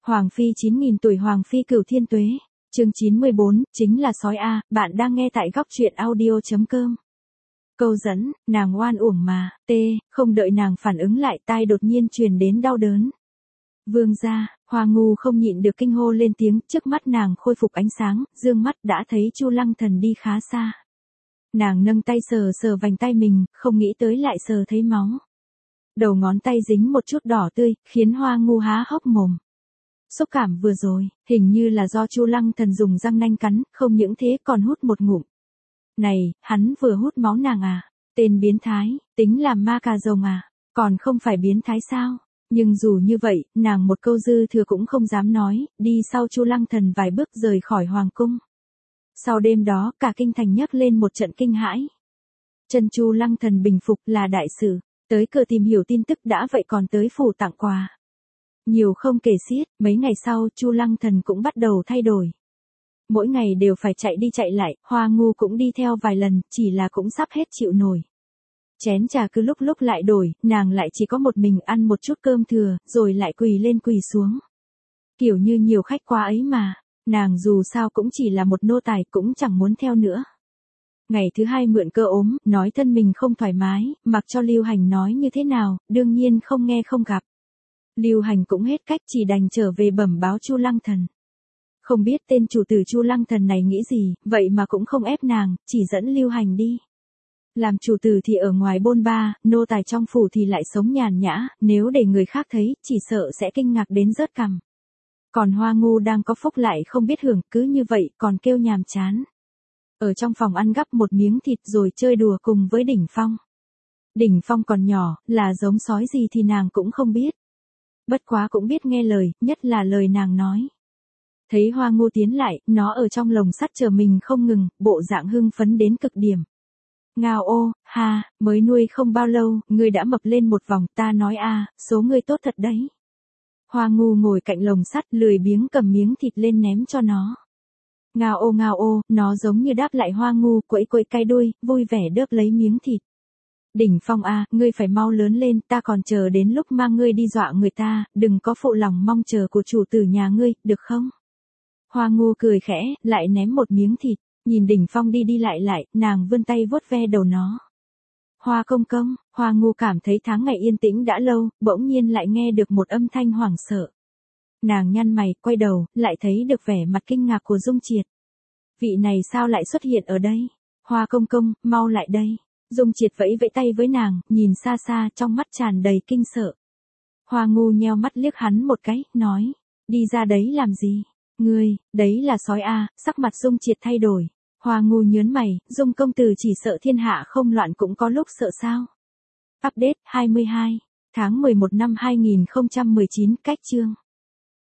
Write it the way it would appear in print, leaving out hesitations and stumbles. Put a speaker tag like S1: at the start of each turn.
S1: Hoàng phi 9.000 tuổi Hoàng phi cửu thiên tuế. Chương 94, chính là sói A, bạn đang nghe tại góc truyện audio.com. Câu dẫn, nàng oan uổng mà, không đợi nàng phản ứng lại tai đột nhiên truyền đến đau đớn. Vương gia, Hoa Ngu không nhịn được kinh hô lên tiếng, trước mắt nàng khôi phục ánh sáng, dương mắt đã thấy Chu Lăng Thần đi khá xa. Nàng nâng tay sờ sờ vành tay mình, không nghĩ tới lại sờ thấy máu. Đầu ngón tay dính một chút đỏ tươi, khiến Hoa Ngu há hốc mồm. Xúc cảm vừa rồi, hình như là do Chu Lăng Thần dùng răng nanh cắn, không những thế còn hút một ngụm. Này, hắn vừa hút máu nàng à? Tên biến thái, tính làm ma cà rồng à? Còn không phải biến thái sao? Nhưng dù như vậy, nàng một câu dư thừa cũng không dám nói, đi sau Chu Lăng Thần vài bước rời khỏi hoàng cung. Sau đêm đó, cả kinh thành nhấc lên một trận kinh hãi. Chân Chu Lăng Thần bình phục là đại sự, tới cửa tìm hiểu tin tức đã vậy còn tới phủ tặng quà. Nhiều không kể xiết, mấy ngày sau Chu Lăng Thần cũng bắt đầu thay đổi. Mỗi ngày đều phải chạy đi chạy lại, Hoa Ngu cũng đi theo vài lần, chỉ là cũng sắp hết chịu nổi. Chén trà cứ lúc lúc lại đổi, nàng lại chỉ có một mình ăn một chút cơm thừa, rồi lại quỳ lên quỳ xuống. Kiểu như nhiều khách quá ấy mà, nàng dù sao cũng chỉ là một nô tài cũng chẳng muốn theo nữa. Ngày thứ hai mượn cơ ốm, nói thân mình không thoải mái, mặc cho Lưu Hành nói như thế nào, đương nhiên không nghe không gặp. Lưu Hành cũng hết cách chỉ đành trở về bẩm báo Chu Lăng Thần. Không biết tên chủ tử Chu Lăng Thần này nghĩ gì, vậy mà cũng không ép nàng, chỉ dẫn Lưu Hành đi. Làm chủ tử thì ở ngoài bôn ba, nô tài trong phủ thì lại sống nhàn nhã, nếu để người khác thấy, chỉ sợ sẽ kinh ngạc đến rớt cằm. Còn Hoa Ngu đang có phúc lại không biết hưởng, cứ như vậy còn kêu nhàm chán. Ở trong phòng ăn gắp một miếng thịt rồi chơi đùa cùng với Đỉnh Phong. Đỉnh Phong còn nhỏ, là giống sói gì thì nàng cũng không biết. Bất quá cũng biết nghe lời, nhất là lời nàng nói. Thấy Hoa Ngu tiến lại, nó ở trong lồng sắt chờ mình không ngừng, bộ dạng hưng phấn đến cực điểm. Ngao ô, ha, mới nuôi không bao lâu, ngươi đã mập lên một vòng, ta nói a, số ngươi tốt thật đấy. Hoa Ngu ngồi cạnh lồng sắt lười biếng cầm miếng thịt lên ném cho nó. Ngao ô, nó giống như đáp lại Hoa Ngu, quẫy quẫy cái đuôi, vui vẻ đớp lấy miếng thịt. Đỉnh Phong a, ngươi phải mau lớn lên, ta còn chờ đến lúc mang ngươi đi dọa người ta, đừng có phụ lòng mong chờ của chủ tử nhà ngươi, được không? Hoa Ngu cười khẽ, lại ném một miếng thịt, nhìn Đỉnh Phong đi đi lại, nàng vươn tay vuốt ve đầu nó. Hoa công công, Hoa Ngu cảm thấy tháng ngày yên tĩnh đã lâu, bỗng nhiên lại nghe được một âm thanh hoảng sợ. Nàng nhăn mày, quay đầu, lại thấy được vẻ mặt kinh ngạc của Dung Triệt. Vị này sao lại xuất hiện ở đây? Hoa công công, mau lại đây. Dung Triệt vẫy vẫy tay với nàng, nhìn xa xa, trong mắt tràn đầy kinh sợ. Hoa Ngu nheo mắt liếc hắn một cái, nói, đi ra đấy làm gì? Ngươi, đấy là sói a. Sắc mặt Dung Triệt thay đổi. Hoa Ngu nhớn mày, Dung công tử chỉ sợ thiên hạ không loạn cũng có lúc sợ sao? Update 22, tháng 11 năm 2019, cách chương.